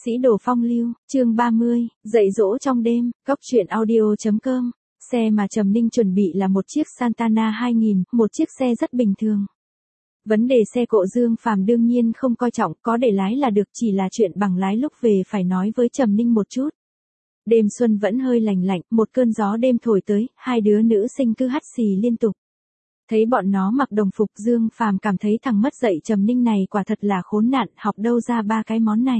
Sĩ đồ phong lưu, chương 30, dạy dỗ trong đêm, góc truyện audio.com. Xe mà Trầm Ninh chuẩn bị là một chiếc Santana 2000, một chiếc xe rất bình thường. Vấn đề xe cộ Dương Phàm đương nhiên không coi trọng, có để lái là được, chỉ là chuyện bằng lái lúc về phải nói với Trầm Ninh một chút. Đêm xuân vẫn hơi lành lạnh, một cơn gió đêm thổi tới, hai đứa nữ sinh cứ hắt xì liên tục. Thấy bọn nó mặc đồng phục, Dương Phàm cảm thấy thằng mất dạy Trầm Ninh này quả thật là khốn nạn, học đâu ra ba cái món này.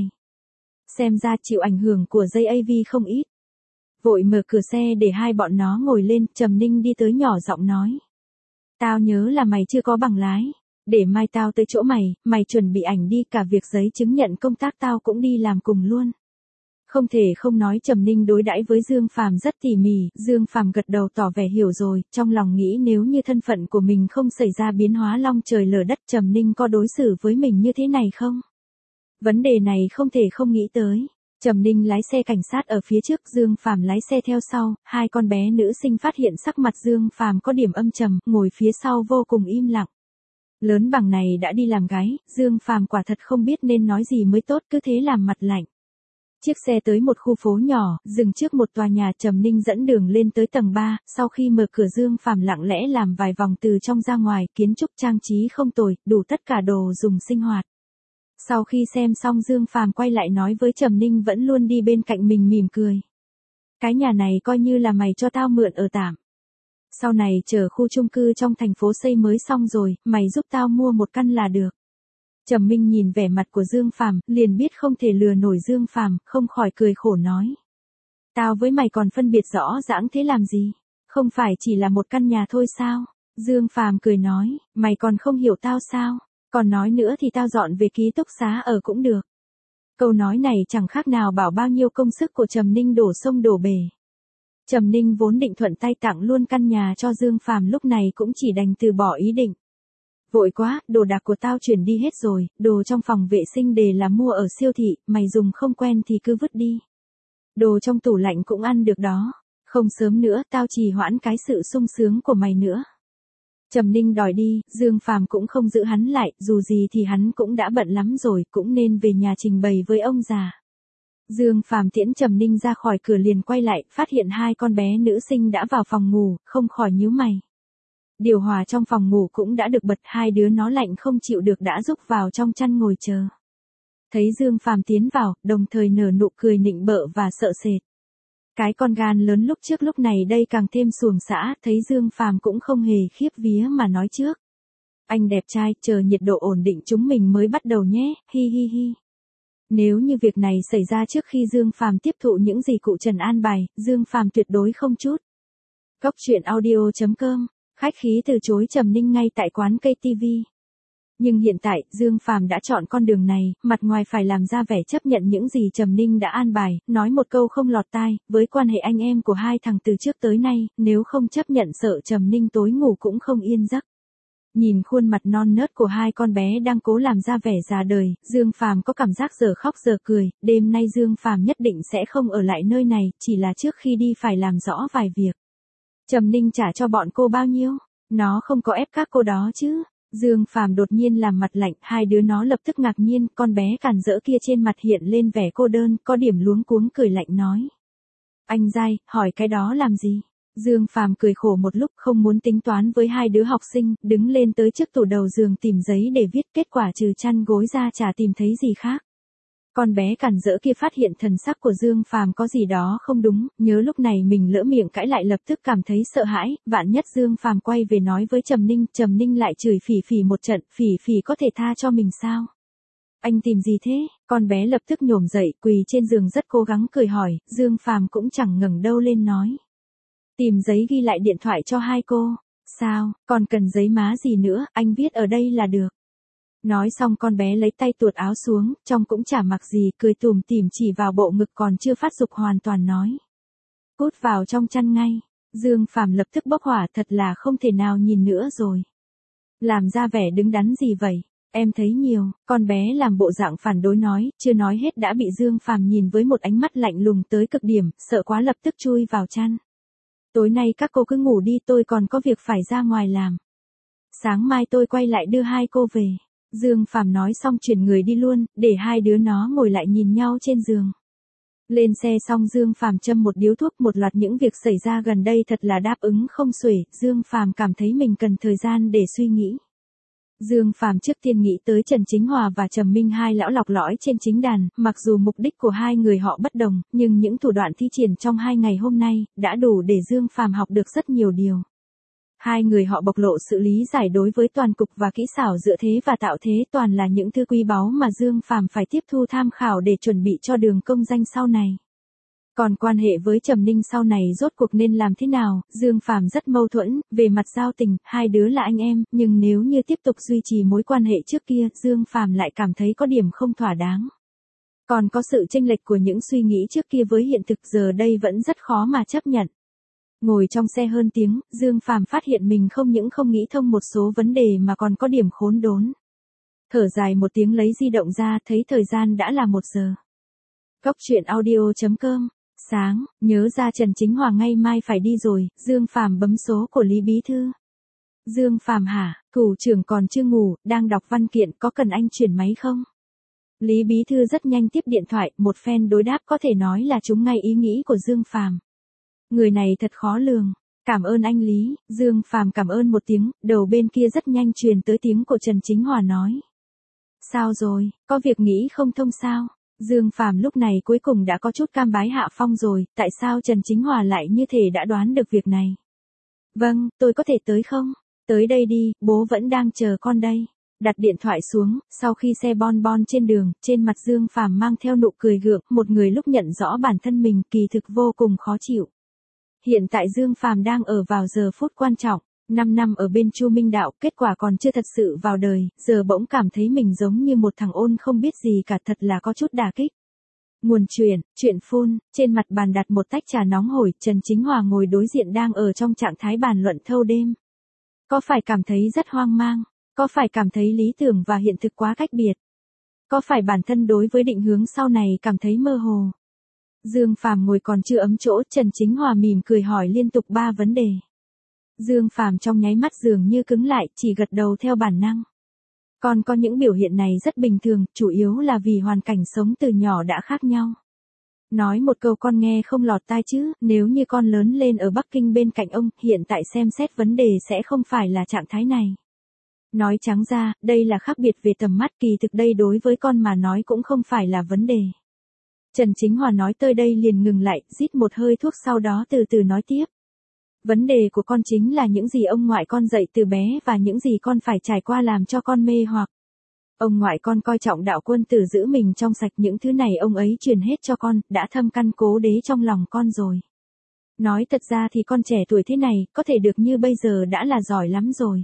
Xem ra chịu ảnh hưởng của dây AV không ít. Vội mở cửa xe để hai bọn nó ngồi lên, Trầm Ninh đi tới nhỏ giọng nói. Tao nhớ là mày chưa có bằng lái. Để mai tao tới chỗ mày chuẩn bị ảnh đi, cả việc giấy chứng nhận công tác tao cũng đi làm cùng luôn. Không thể không nói Trầm Ninh đối đãi với Dương Phàm rất tỉ mỉ, Dương Phàm gật đầu tỏ vẻ hiểu rồi, trong lòng nghĩ nếu như thân phận của mình không xảy ra biến hóa long trời lở đất, Trầm Ninh có đối xử với mình như thế này không? Vấn đề này không thể không nghĩ tới. Trầm Ninh lái xe cảnh sát ở phía trước, Dương Phàm lái xe theo sau, hai con bé nữ sinh phát hiện sắc mặt Dương Phàm có điểm âm trầm, ngồi phía sau vô cùng im lặng. Lớn bằng này đã đi làm gái, Dương Phàm quả thật không biết nên nói gì mới tốt, cứ thế làm mặt lạnh. Chiếc xe tới một khu phố nhỏ, dừng trước một tòa nhà, Trầm Ninh dẫn đường lên tới tầng 3, sau khi mở cửa Dương Phàm lặng lẽ làm vài vòng từ trong ra ngoài, kiến trúc trang trí không tồi, đủ tất cả đồ dùng sinh hoạt. Sau khi xem xong Dương Phàm quay lại nói với Trầm Ninh vẫn luôn đi bên cạnh mình mỉm cười. Cái nhà này coi như là mày cho tao mượn ở tạm. Sau này chờ khu chung cư trong thành phố xây mới xong rồi, mày giúp tao mua một căn là được. Trầm Ninh nhìn vẻ mặt của Dương Phàm, liền biết không thể lừa nổi Dương Phàm, không khỏi cười khổ nói. Tao với mày còn phân biệt rõ ràng thế làm gì? Không phải chỉ là một căn nhà thôi sao? Dương Phàm cười nói, mày còn không hiểu tao sao? Còn nói nữa thì tao dọn về ký túc xá ở cũng được. Câu nói này chẳng khác nào bảo bao nhiêu công sức của Trầm Ninh đổ sông đổ bể. Trầm Ninh vốn định thuận tay tặng luôn căn nhà cho Dương Phàm, lúc này cũng chỉ đành từ bỏ ý định. Vội quá, đồ đạc của tao chuyển đi hết rồi, đồ trong phòng vệ sinh đều là mua ở siêu thị, mày dùng không quen thì cứ vứt đi. Đồ trong tủ lạnh cũng ăn được đó, không sớm nữa, tao trì hoãn cái sự sung sướng của mày nữa. Trầm Ninh đòi đi, Dương Phàm cũng không giữ hắn lại, dù gì thì hắn cũng đã bận lắm rồi, cũng nên về nhà trình bày với ông già. Dương Phàm tiễn Trầm Ninh ra khỏi cửa liền quay lại, phát hiện hai con bé nữ sinh đã vào phòng ngủ, không khỏi nhíu mày. Điều hòa trong phòng ngủ cũng đã được bật, hai đứa nó lạnh không chịu được đã rúc vào trong chăn ngồi chờ. Thấy Dương Phàm tiến vào, đồng thời nở nụ cười nịnh bợ và sợ sệt. Cái con gan lớn lúc trước lúc này đây càng thêm xuồng xã, thấy Dương Phàm cũng không hề khiếp vía mà nói trước. Anh đẹp trai, chờ nhiệt độ ổn định chúng mình mới bắt đầu nhé, hi hi hi. Nếu như việc này xảy ra trước khi Dương Phàm tiếp thụ những gì cụ Trần an bài, Dương Phàm tuyệt đối không chút. Góc truyện audio.com, khách khí từ chối Trầm Ninh ngay tại quán cây TV. Nhưng hiện tại, Dương Phàm đã chọn con đường này, mặt ngoài phải làm ra vẻ chấp nhận những gì Trầm Ninh đã an bài, nói một câu không lọt tai, với quan hệ anh em của hai thằng từ trước tới nay, nếu không chấp nhận sợ Trầm Ninh tối ngủ cũng không yên giấc. Nhìn khuôn mặt non nớt của hai con bé đang cố làm ra vẻ già đời, Dương Phàm có cảm giác giờ khóc giờ cười, đêm nay Dương Phàm nhất định sẽ không ở lại nơi này, chỉ là trước khi đi phải làm rõ vài việc. Trầm Ninh trả cho bọn cô bao nhiêu? Nó không có ép các cô đó chứ? Dương Phàm đột nhiên làm mặt lạnh, hai đứa nó lập tức ngạc nhiên, con bé càn rỡ kia trên mặt hiện lên vẻ cô đơn, có điểm luống cuống cười lạnh nói. Anh dai, hỏi cái đó làm gì? Dương Phàm cười khổ một lúc, không muốn tính toán với hai đứa học sinh, đứng lên tới trước tủ đầu giường tìm giấy để viết, kết quả trừ chăn gối ra chả tìm thấy gì khác. Con bé càn rỡ kia phát hiện thần sắc của Dương Phàm có gì đó không đúng, nhớ lúc này mình lỡ miệng cãi lại lập tức cảm thấy sợ hãi, vạn nhất Dương Phàm quay về nói với Trầm Ninh lại chửi Phỉ Phỉ một trận, Phỉ có thể tha cho mình sao? Anh tìm gì thế? Con bé lập tức nhổm dậy, quỳ trên giường rất cố gắng cười hỏi, Dương Phàm cũng chẳng ngẩng đầu lên nói. Tìm giấy ghi lại điện thoại cho hai cô. Sao, còn cần giấy má gì nữa, anh viết ở đây là được. Nói xong con bé lấy tay tuột áo xuống, trong cũng chả mặc gì, cười tủm tỉm chỉ vào bộ ngực còn chưa phát dục hoàn toàn nói. Cút vào trong chăn ngay. Dương Phàm lập tức bốc hỏa, thật là không thể nào nhìn nữa rồi. Làm ra vẻ đứng đắn gì vậy? Em thấy nhiều, con bé làm bộ dạng phản đối nói, chưa nói hết đã bị Dương Phàm nhìn với một ánh mắt lạnh lùng tới cực điểm, sợ quá lập tức chui vào chăn. Tối nay các cô cứ ngủ đi, tôi còn có việc phải ra ngoài làm. Sáng mai tôi quay lại đưa hai cô về. Dương Phàm nói xong chuyển người đi luôn, để hai đứa nó ngồi lại nhìn nhau trên giường. Lên xe xong Dương Phàm châm một điếu thuốc, một loạt những việc xảy ra gần đây thật là đáp ứng không xuể, Dương Phàm cảm thấy mình cần thời gian để suy nghĩ. Dương Phàm trước tiên nghĩ tới Trần Chính Hòa và Trầm Minh, hai lão lọc lõi trên chính đàn, mặc dù mục đích của hai người họ bất đồng, nhưng những thủ đoạn thi triển trong 2 ngày hôm nay đã đủ để Dương Phàm học được rất nhiều điều. Hai người họ bộc lộ sự lý giải đối với toàn cục và kỹ xảo dựa thế và tạo thế, toàn là những thứ quý báu mà Dương Phàm phải tiếp thu tham khảo để chuẩn bị cho đường công danh sau này. Còn quan hệ với Trầm Ninh sau này rốt cuộc nên làm thế nào, Dương Phàm rất mâu thuẫn, về mặt giao tình, hai đứa là anh em, nhưng nếu như tiếp tục duy trì mối quan hệ trước kia, Dương Phàm lại cảm thấy có điểm không thỏa đáng. Còn có sự chênh lệch của những suy nghĩ trước kia với hiện thực giờ đây vẫn rất khó mà chấp nhận. Ngồi trong xe hơn tiếng, Dương Phàm phát hiện mình không những không nghĩ thông một số vấn đề mà còn có điểm khốn đốn. Thở dài một tiếng lấy di động ra, thấy thời gian đã là 1 giờ. Cốc truyện audio.com. Sáng, nhớ ra Trần Chính Hòa ngay mai phải đi rồi, Dương Phàm bấm số của Lý Bí Thư. Dương Phàm hả, cửu trưởng còn chưa ngủ, đang đọc văn kiện, có cần anh chuyển máy không? Lý Bí Thư rất nhanh tiếp điện thoại, một phen đối đáp có thể nói là trúng ngay ý nghĩ của Dương Phàm. Người này thật khó lường. Cảm ơn anh Lý, Dương Phàm cảm ơn một tiếng, đầu bên kia rất nhanh truyền tới tiếng của Trần Chính Hòa nói. Sao rồi, có việc nghĩ không thông sao? Dương Phàm lúc này cuối cùng đã có chút cam bái hạ phong rồi, tại sao Trần Chính Hòa lại như thể đã đoán được việc này? Vâng, tôi có thể tới không? Tới đây đi, bố vẫn đang chờ con đây. Đặt điện thoại xuống, sau khi xe bon bon trên đường, trên mặt Dương Phàm mang theo nụ cười gượng, một người lúc nhận rõ bản thân mình kỳ thực vô cùng khó chịu. Hiện tại Dương Phàm đang ở vào giờ phút quan trọng, 5 năm ở bên Chu Minh Đạo, kết quả còn chưa thật sự vào đời, giờ bỗng cảm thấy mình giống như một thằng ôn không biết gì cả, thật là có chút đả kích. Nguồn chuyện phun, trên mặt bàn đặt một tách trà nóng hổi, Trần Chính Hòa ngồi đối diện đang ở trong trạng thái bàn luận thâu đêm. Có phải cảm thấy rất hoang mang? Có phải cảm thấy lý tưởng và hiện thực quá cách biệt? Có phải bản thân đối với định hướng sau này cảm thấy mơ hồ? Dương Phàm ngồi còn chưa ấm chỗ, Trần Chính Hòa mỉm cười hỏi liên tục 3 vấn đề. Dương Phàm trong nháy mắt dường như cứng lại, chỉ gật đầu theo bản năng. Con có những biểu hiện này rất bình thường, chủ yếu là vì hoàn cảnh sống từ nhỏ đã khác nhau. Nói một câu con nghe không lọt tai chứ, nếu như con lớn lên ở Bắc Kinh bên cạnh ông, hiện tại xem xét vấn đề sẽ không phải là trạng thái này. Nói trắng ra, đây là khác biệt về tầm mắt, kỳ thực đây đối với con mà nói cũng không phải là vấn đề. Trần Chính Hòa nói tới đây liền ngừng lại, rít một hơi thuốc sau đó từ từ nói tiếp. Vấn đề của con chính là những gì ông ngoại con dạy từ bé và những gì con phải trải qua làm cho con mê hoặc. Ông ngoại con coi trọng đạo quân tử giữ mình trong sạch, những thứ này ông ấy truyền hết cho con, đã thâm căn cố đế trong lòng con rồi. Nói thật ra thì con trẻ tuổi thế này, có thể được như bây giờ đã là giỏi lắm rồi.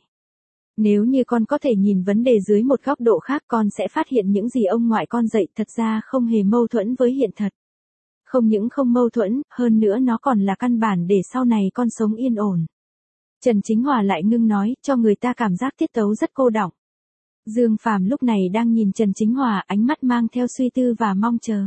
Nếu như con có thể nhìn vấn đề dưới một góc độ khác, con sẽ phát hiện những gì ông ngoại con dạy thật ra không hề mâu thuẫn với hiện thật. Không những không mâu thuẫn, hơn nữa nó còn là căn bản để sau này con sống yên ổn. Trần Chính Hòa lại ngưng nói, cho người ta cảm giác tiết tấu rất cô đọng. Dương Phàm lúc này đang nhìn Trần Chính Hòa, ánh mắt mang theo suy tư và mong chờ.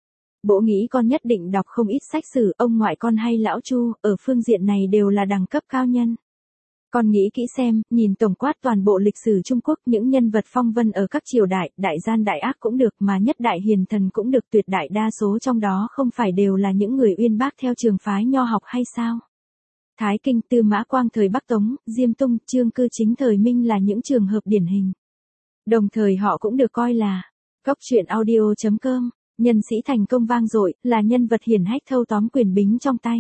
Bố nghĩ con nhất định đọc không ít sách sử, ông ngoại con hay lão Chu, ở phương diện này đều là đẳng cấp cao nhân. Con nghĩ kỹ xem, nhìn tổng quát toàn bộ lịch sử Trung Quốc, những nhân vật phong vân ở các triều đại, đại gian đại ác cũng được, mà nhất đại hiền thần cũng được, tuyệt đại đa số trong đó không phải đều là những người uyên bác theo trường phái nho học hay sao? Thái Kinh, Tư Mã Quang thời Bắc Tống, Diêm Tung, Chương Cư Chính thời Minh là những trường hợp điển hình. Đồng thời họ cũng được coi là Cốc truyện audio.com, nhân sĩ thành công vang dội, là nhân vật hiển hách thâu tóm quyền bính trong tay.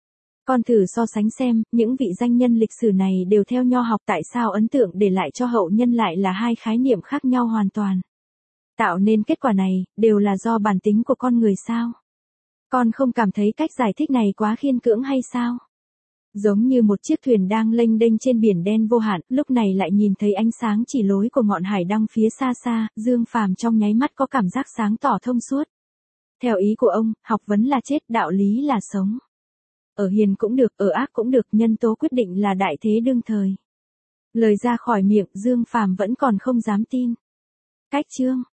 Con thử so sánh xem, những vị danh nhân lịch sử này đều theo nho học, tại sao ấn tượng để lại cho hậu nhân lại là hai khái niệm khác nhau hoàn toàn. Tạo nên kết quả này, đều là do bản tính của con người sao? Con không cảm thấy cách giải thích này quá khiên cưỡng hay sao? Giống như một chiếc thuyền đang lênh đênh trên biển đen vô hạn, lúc này lại nhìn thấy ánh sáng chỉ lối của ngọn hải đăng phía xa xa, Dương Phàm trong nháy mắt có cảm giác sáng tỏ thông suốt. Theo ý của ông, học vấn là chết, đạo lý là sống. Ở hiền cũng được, ở ác cũng được, nhân tố quyết định là đại thế đương thời. Lời ra khỏi miệng, Dương Phàm vẫn còn không dám tin. Cách chương